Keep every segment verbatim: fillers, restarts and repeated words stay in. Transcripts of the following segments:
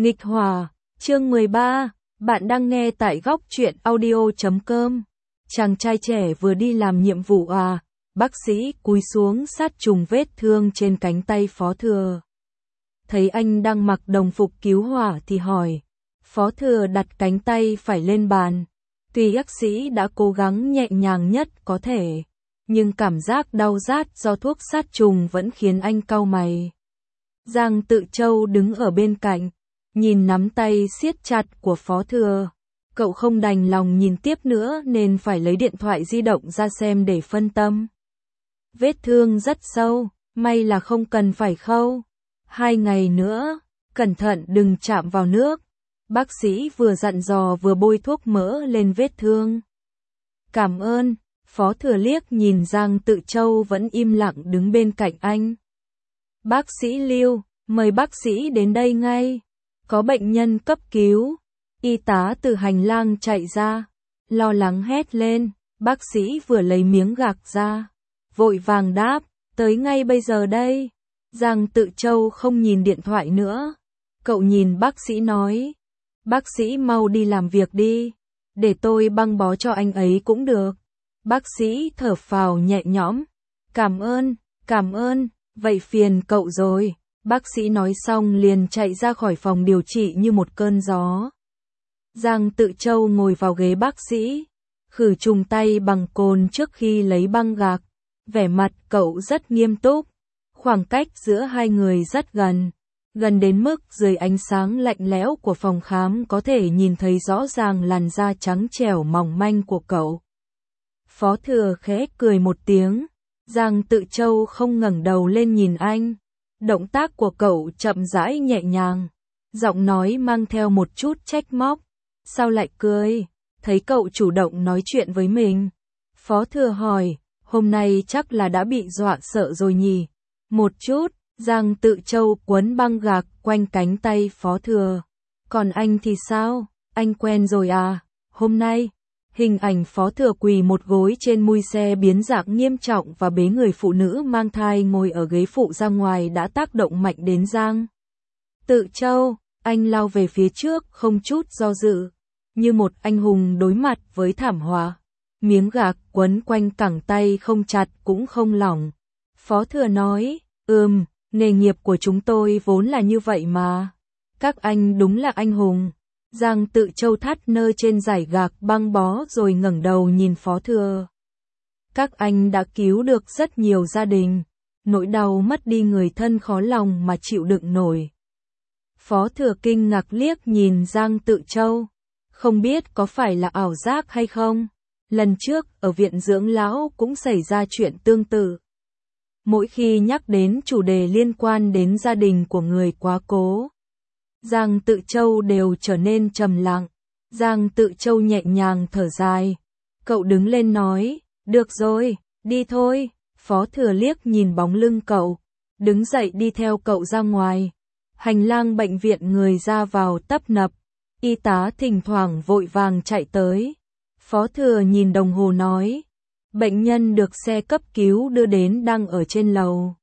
Nghịch Hòa, chương mười ba, bạn đang nghe tại góc truyện audio chấm com. Chàng trai trẻ vừa đi làm nhiệm vụ à, bác sĩ cúi xuống sát trùng vết thương trên cánh tay Phó Thừa. Thấy anh đang mặc đồng phục cứu hỏa thì hỏi, Phó Thừa đặt cánh tay phải lên bàn. Tuy bác sĩ đã cố gắng nhẹ nhàng nhất có thể, nhưng cảm giác đau rát do thuốc sát trùng vẫn khiến anh cau mày. Giang Tự Châu đứng ở bên cạnh, nhìn nắm tay siết chặt của Phó Thừa. Cậu không đành lòng nhìn tiếp nữa nên phải lấy điện thoại di động ra xem để phân tâm. Vết thương rất sâu, may là không cần phải khâu. Hai ngày nữa, cẩn thận đừng chạm vào nước. Bác sĩ vừa dặn dò vừa bôi thuốc mỡ lên vết thương. Cảm ơn, Phó Thừa liếc nhìn Giang Tự Châu vẫn im lặng đứng bên cạnh anh. Bác sĩ Lưu, mời bác sĩ đến đây ngay. Có bệnh nhân cấp cứu. Y tá từ hành lang chạy ra, lo lắng hét lên. Bác sĩ vừa lấy miếng gạc ra, vội vàng đáp, tới ngay bây giờ đây. Giang Tự Châu không nhìn điện thoại nữa. Cậu nhìn bác sĩ nói, bác sĩ mau đi làm việc đi, để tôi băng bó cho anh ấy cũng được. Bác sĩ thở phào nhẹ nhõm, cảm ơn, cảm ơn, vậy phiền cậu rồi. Bác sĩ nói xong liền chạy ra khỏi phòng điều trị như một cơn gió. Giang Tự Châu ngồi vào ghế bác sĩ, khử trùng tay bằng cồn trước khi lấy băng gạc. Vẻ mặt cậu rất nghiêm túc, khoảng cách giữa hai người rất gần, gần đến mức dưới ánh sáng lạnh lẽo của phòng khám có thể nhìn thấy rõ ràng làn da trắng trẻo mỏng manh của cậu. Phó Thừa khẽ cười một tiếng, Giang Tự Châu không ngẩng đầu lên nhìn anh. Động tác của cậu chậm rãi nhẹ nhàng, giọng nói mang theo một chút trách móc. Sao lại cười? Thấy cậu chủ động nói chuyện với mình. Phó Thừa hỏi, hôm nay chắc là đã bị dọa sợ rồi nhỉ? Một chút, Giang Tự Châu quấn băng gạc quanh cánh tay Phó Thừa. Còn anh thì sao? Anh quen rồi à? Hôm nay, hình ảnh Phó Thừa quỳ một gối trên mui xe biến dạng nghiêm trọng và bế người phụ nữ mang thai ngồi ở ghế phụ ra ngoài đã tác động mạnh đến Giang Tự Châu. Anh lao về phía trước không chút do dự, như một anh hùng đối mặt với thảm họa. Miếng gạc quấn quanh cẳng tay không chặt cũng không lỏng. Phó Thừa nói, ừm, nghề nghiệp của chúng tôi vốn là như vậy mà. Các anh đúng là anh hùng. Giang Tự Châu thắt nơ trên dải gạc băng bó rồi ngẩng đầu nhìn Phó Thừa. Các anh đã cứu được rất nhiều gia đình, nỗi đau mất đi người thân khó lòng mà chịu đựng nổi. Phó Thừa kinh ngạc liếc nhìn Giang Tự Châu, không biết có phải là ảo giác hay không. Lần trước ở viện dưỡng lão cũng xảy ra chuyện tương tự. Mỗi khi nhắc đến chủ đề liên quan đến gia đình của người quá cố, Giang Tự Châu đều trở nên trầm lặng. Giang Tự Châu nhẹ nhàng thở dài. Cậu đứng lên nói, được rồi, đi thôi. Phó Thừa liếc nhìn bóng lưng cậu, đứng dậy đi theo cậu ra ngoài. Hành lang bệnh viện người ra vào tấp nập, y tá thỉnh thoảng vội vàng chạy tới. Phó Thừa nhìn đồng hồ nói, bệnh nhân được xe cấp cứu đưa đến đang ở trên lầu.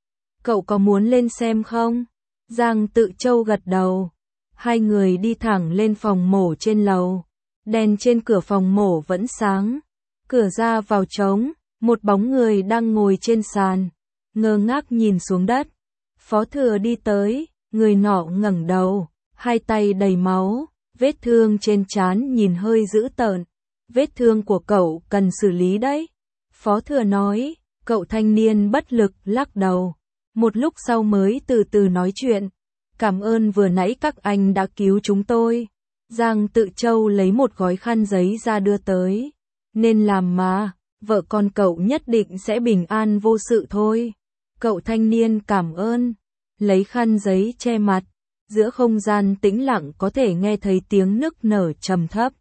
Cậu có muốn lên xem không? Giang Tự Châu gật đầu. Hai người đi thẳng lên phòng mổ trên lầu. Đèn trên cửa phòng mổ vẫn sáng. Cửa ra vào trống, một bóng người đang ngồi trên sàn, ngơ ngác nhìn xuống đất. Phó Thừa đi tới, người nọ ngẩng đầu, hai tay đầy máu, vết thương trên trán nhìn hơi dữ tợn. Vết thương của cậu cần xử lý đấy. Phó Thừa nói, cậu thanh niên bất lực lắc đầu. Một lúc sau mới từ từ nói chuyện. Cảm ơn vừa nãy các anh đã cứu chúng tôi. Giang Tự Châu lấy một gói khăn giấy ra đưa tới. Nên làm mà, vợ con cậu nhất định sẽ bình an vô sự thôi. Cậu thanh niên cảm ơn. Lấy khăn giấy che mặt. Giữa không gian tĩnh lặng có thể nghe thấy tiếng nức nở trầm thấp.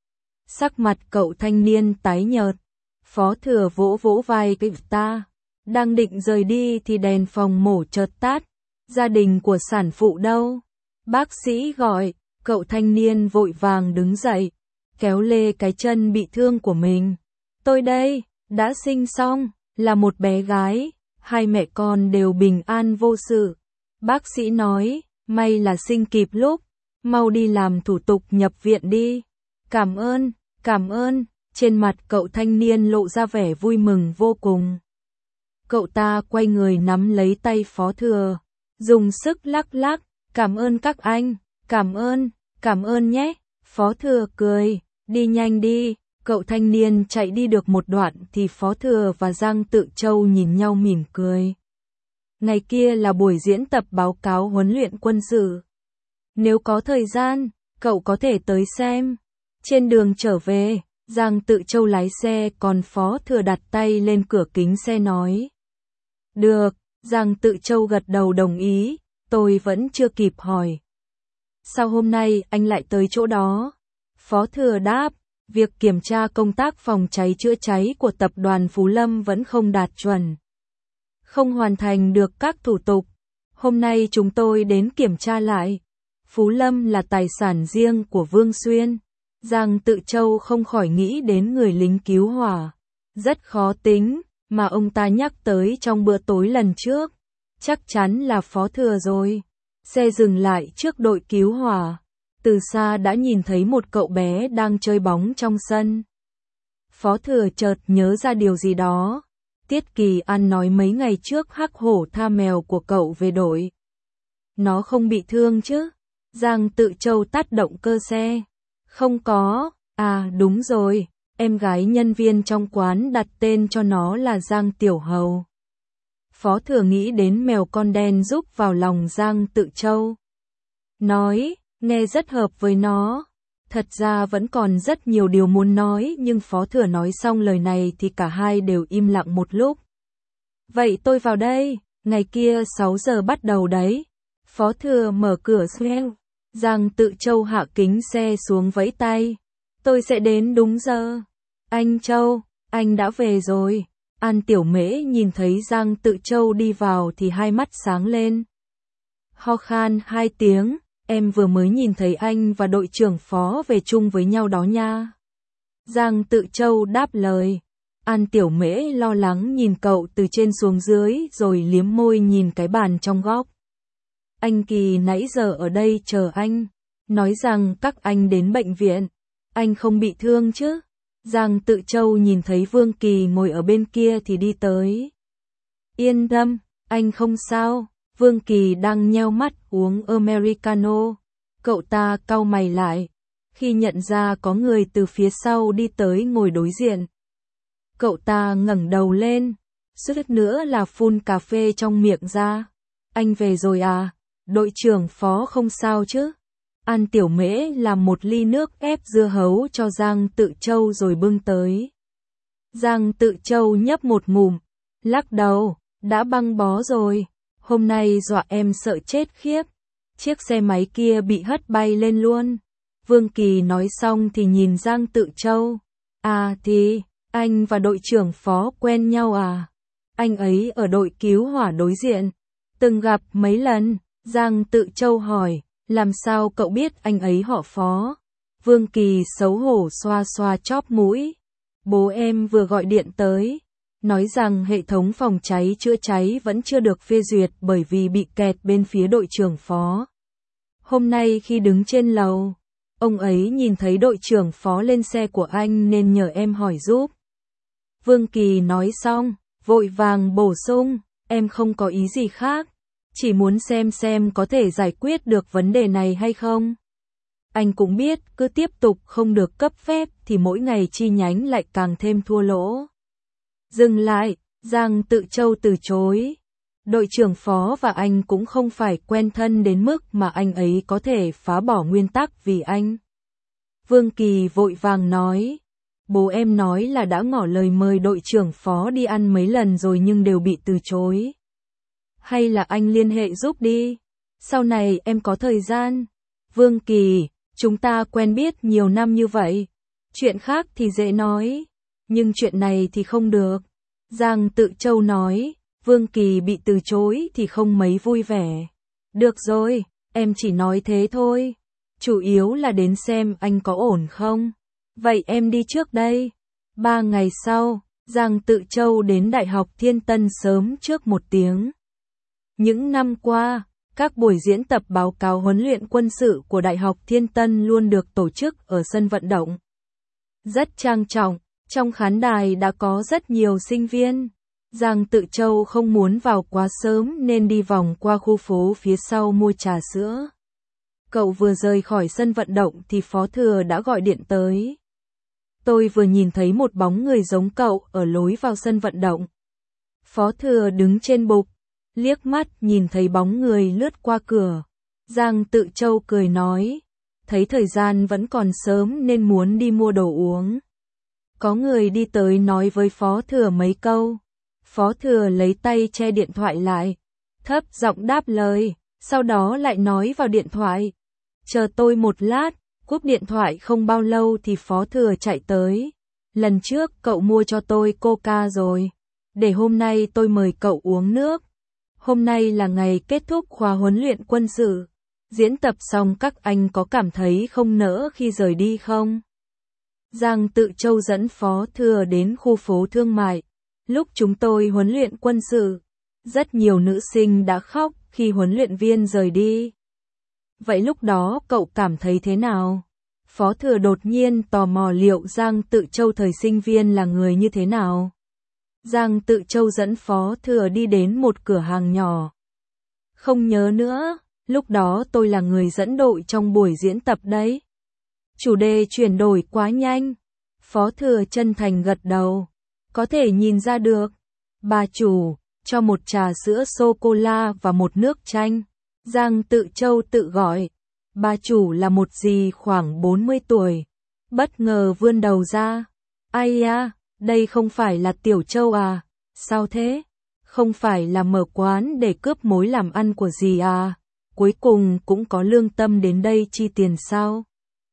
Sắc mặt cậu thanh niên tái nhợt. Phó Thừa vỗ vỗ vai cậu ta. Đang định rời đi thì đèn phòng mổ chợt tắt. Gia đình của sản phụ đâu? Bác sĩ gọi. Cậu thanh niên vội vàng đứng dậy, kéo lê cái chân bị thương của mình. Tôi đây, đã sinh xong, là một bé gái, hai mẹ con đều bình an vô sự. Bác sĩ nói, may là sinh kịp lúc, mau đi làm thủ tục nhập viện đi. Cảm ơn, cảm ơn, trên mặt cậu thanh niên lộ ra vẻ vui mừng vô cùng. Cậu ta quay người nắm lấy tay Phó Thừa, dùng sức lắc lắc, cảm ơn các anh, cảm ơn, cảm ơn nhé. Phó Thừa cười, đi nhanh đi. Cậu thanh niên chạy đi được một đoạn thì Phó Thừa và Giang Tự Châu nhìn nhau mỉm cười. Ngày kia là buổi diễn tập báo cáo huấn luyện quân sự. Nếu có thời gian, cậu có thể tới xem. Trên đường trở về, Giang Tự Châu lái xe còn Phó Thừa đặt tay lên cửa kính xe nói. Được, Giang Tự Châu gật đầu đồng ý, tôi vẫn chưa kịp hỏi. Sao hôm nay anh lại tới chỗ đó? Phó Thừa đáp, việc kiểm tra công tác phòng cháy chữa cháy của tập đoàn Phú Lâm vẫn không đạt chuẩn. Không hoàn thành được các thủ tục. Hôm nay chúng tôi đến kiểm tra lại. Phú Lâm là tài sản riêng của Vương Xuyên. Giang Tự Châu không khỏi nghĩ đến người lính cứu hỏa. Rất khó tính, mà ông ta nhắc tới trong bữa tối lần trước. Chắc chắn là Phó Thừa rồi. Xe dừng lại trước đội cứu hỏa. Từ xa đã nhìn thấy một cậu bé đang chơi bóng trong sân. Phó Thừa chợt nhớ ra điều gì đó. Tiết Kỳ An nói mấy ngày trước hắc hổ tha mèo của cậu về đội. Nó không bị thương chứ? Giang Tự Châu tắt động cơ xe. Không có, à đúng rồi, em gái nhân viên trong quán đặt tên cho nó là Giang Tiểu Hầu. Phó Thừa nghĩ đến mèo con đen giúp vào lòng Giang Tự Châu. Nói, nghe rất hợp với nó. Thật ra vẫn còn rất nhiều điều muốn nói nhưng Phó Thừa nói xong lời này thì cả hai đều im lặng một lúc. Vậy tôi vào đây, ngày kia sáu giờ bắt đầu đấy. Phó Thừa mở cửa xe. Giang Tự Châu hạ kính xe xuống vẫy tay. Tôi sẽ đến đúng giờ. Anh Châu, anh đã về rồi. An Tiểu Mễ nhìn thấy Giang Tự Châu đi vào thì hai mắt sáng lên. Ho khan hai tiếng. Em vừa mới nhìn thấy anh và đội trưởng Phó về chung với nhau đó nha. Giang Tự Châu đáp lời. An Tiểu Mễ lo lắng nhìn cậu từ trên xuống dưới rồi liếm môi nhìn cái bàn trong góc. Anh Kỳ nãy giờ ở đây chờ anh. Nói rằng các anh đến bệnh viện. Anh không bị thương chứ? Giang Tự Châu nhìn thấy Vương Kỳ ngồi ở bên kia thì đi tới. Yên tâm, anh không sao. Vương Kỳ đang nheo mắt uống Americano. Cậu ta cau mày lại. Khi nhận ra có người từ phía sau đi tới ngồi đối diện. Cậu ta ngẩng đầu lên. Suýt nữa là phun cà phê trong miệng ra. Anh về rồi à? Đội trưởng Phó không sao chứ? An Tiểu Mễ làm một ly nước ép dưa hấu cho Giang Tự Châu rồi bưng tới. Giang Tự Châu nhấp một ngụm. Lắc đầu, đã băng bó rồi. Hôm nay dọa em sợ chết khiếp. Chiếc xe máy kia bị hất bay lên luôn. Vương Kỳ nói xong thì nhìn Giang Tự Châu. À thì, anh và đội trưởng Phó quen nhau à? Anh ấy ở đội cứu hỏa đối diện. Từng gặp mấy lần, Giang Tự Châu hỏi, làm sao cậu biết anh ấy họ Phó? Vương Kỳ xấu hổ xoa xoa chóp mũi. Bố em vừa gọi điện tới. Nói rằng hệ thống phòng cháy chữa cháy vẫn chưa được phê duyệt bởi vì bị kẹt bên phía đội trưởng Phó. Hôm nay khi đứng trên lầu, ông ấy nhìn thấy đội trưởng Phó lên xe của anh nên nhờ em hỏi giúp. Vương Kỳ nói xong, vội vàng bổ sung, em không có ý gì khác, chỉ muốn xem xem có thể giải quyết được vấn đề này hay không. Anh cũng biết cứ tiếp tục không được cấp phép thì mỗi ngày chi nhánh lại càng thêm thua lỗ. Dừng lại, Giang Tự Châu từ chối. Đội trưởng Phó và anh cũng không phải quen thân đến mức mà anh ấy có thể phá bỏ nguyên tắc vì anh. Vương Kỳ vội vàng nói. Bố em nói là đã ngỏ lời mời đội trưởng Phó đi ăn mấy lần rồi nhưng đều bị từ chối. Hay là anh liên hệ giúp đi. Sau này em có thời gian. Vương Kỳ, chúng ta quen biết nhiều năm như vậy. Chuyện khác thì dễ nói. Nhưng chuyện này thì không được. Giang Tự Châu nói, Vương Kỳ bị từ chối thì không mấy vui vẻ. Được rồi, em chỉ nói thế thôi. Chủ yếu là đến xem anh có ổn không. Vậy em đi trước đây. Ba ngày sau, Giang Tự Châu đến Đại học Thiên Tân sớm trước một tiếng. Những năm qua, Các buổi diễn tập báo cáo huấn luyện quân sự của Đại học Thiên Tân luôn được tổ chức ở sân vận động. Rất trang trọng, trong khán đài đã có rất nhiều sinh viên. Giang Tự Châu không muốn vào quá sớm nên đi vòng qua khu phố phía sau mua trà sữa. Cậu vừa rời khỏi sân vận động thì Phó Thừa đã gọi điện tới. Tôi vừa nhìn thấy một bóng người giống cậu ở lối vào sân vận động. Phó Thừa đứng trên bục, liếc mắt nhìn thấy bóng người lướt qua cửa. Giang Tự Châu cười nói, thấy thời gian vẫn còn sớm nên muốn đi mua đồ uống. Có người đi tới nói với Phó Thừa mấy câu. Phó Thừa lấy tay che điện thoại lại, thấp giọng đáp lời, sau đó lại nói vào điện thoại. Chờ tôi một lát, cúp điện thoại không bao lâu thì Phó Thừa chạy tới. Lần trước cậu mua cho tôi Coca rồi, để hôm nay tôi mời cậu uống nước. Hôm nay là ngày kết thúc khóa huấn luyện quân sự. Diễn tập xong các anh có cảm thấy không nỡ khi rời đi không? Giang Tự Châu dẫn Phó Thừa đến khu phố thương mại. Lúc chúng tôi huấn luyện quân sự, rất nhiều nữ sinh đã khóc khi huấn luyện viên rời đi. Vậy lúc đó cậu cảm thấy thế nào? Phó Thừa đột nhiên tò mò liệu Giang Tự Châu thời sinh viên là người như thế nào. Giang Tự Châu dẫn Phó Thừa đi đến một cửa hàng nhỏ. Không nhớ nữa, lúc đó tôi là người dẫn đội trong buổi diễn tập đấy. Chủ đề chuyển đổi quá nhanh. Phó Thừa chân thành gật đầu. Có thể nhìn ra được. Bà chủ, cho một trà sữa sô-cô-la và một nước chanh. Giang Tự Châu tự gọi. Bà chủ là một dì khoảng bốn mươi tuổi. Bất ngờ vươn đầu ra. Ai à, đây không phải là Tiểu Châu à? Sao thế? Không phải là mở quán để cướp mối làm ăn của dì à? Cuối cùng cũng có lương tâm đến đây chi tiền sao?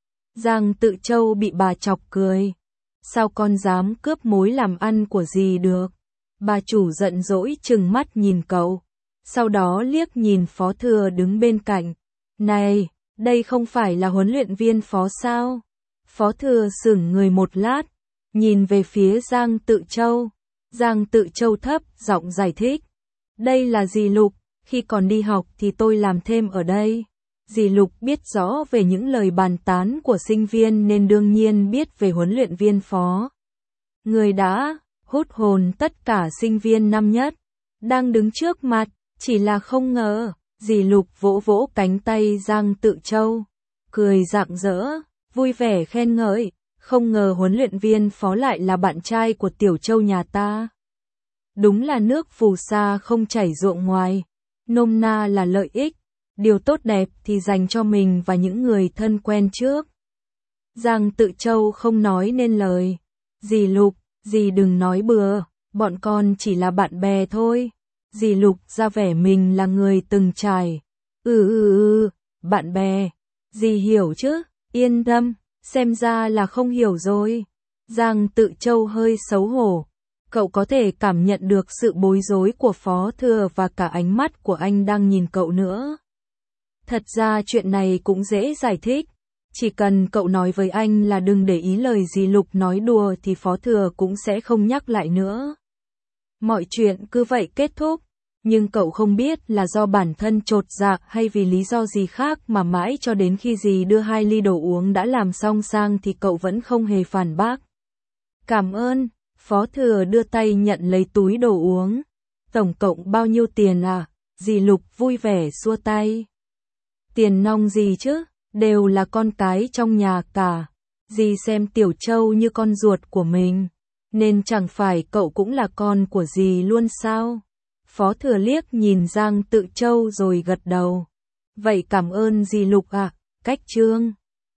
Giang Tự Châu bị bà chọc cười. Sao con dám cướp mối làm ăn của dì được? Bà chủ giận dỗi trừng mắt nhìn cậu. Sau đó liếc nhìn Phó Thừa đứng bên cạnh. Này, đây không phải là huấn luyện viên Phó sao? Phó Thừa sững người một lát, nhìn về phía Giang Tự Châu. Giang Tự Châu thấp giọng giải thích. Đây là dì Lục, khi còn đi học thì tôi làm thêm ở đây. Dì Lục biết rõ về những lời bàn tán của sinh viên nên đương nhiên biết về huấn luyện viên Phó. Người đã hút hồn tất cả sinh viên năm nhất, đang đứng trước mặt, chỉ là không ngờ, dì Lục vỗ vỗ cánh tay Giang Tự Châu, cười rạng rỡ, vui vẻ khen ngợi, không ngờ huấn luyện viên Phó lại là bạn trai của Tiểu Châu nhà ta. Đúng là nước phù sa không chảy ruộng ngoài, nôm na là lợi ích. Điều tốt đẹp thì dành cho mình và những người thân quen trước. Giang Tự Châu không nói nên lời. Dì Lục, dì đừng nói bừa, bọn con chỉ là bạn bè thôi. Dì Lục ra vẻ mình là người từng trải. Ừ ừ ừ, bạn bè. Dì hiểu chứ, yên tâm, xem ra là không hiểu rồi. Giang Tự Châu hơi xấu hổ. Cậu có thể cảm nhận được sự bối rối của Phó Thừa và cả ánh mắt của anh đang nhìn cậu nữa. Thật ra chuyện này cũng dễ giải thích. Chỉ cần cậu nói với anh là đừng để ý lời dì Lục nói đùa thì Phó Thừa cũng sẽ không nhắc lại nữa. Mọi chuyện cứ vậy kết thúc. Nhưng cậu không biết là do bản thân chột dạ hay vì lý do gì khác mà mãi cho đến khi dì đưa hai ly đồ uống đã làm xong sang thì cậu vẫn không hề phản bác. Cảm ơn. Phó Thừa đưa tay nhận lấy túi đồ uống. Tổng cộng bao nhiêu tiền à? Dì Lục vui vẻ xua tay. Tiền nong gì chứ, đều là con cái trong nhà cả. Dì xem Tiểu Châu như con ruột của mình, nên chẳng phải cậu cũng là con của dì luôn sao? Phó Thừa liếc nhìn Giang Tự Châu rồi gật đầu. Vậy cảm ơn dì Lục ạ, à, cách trương.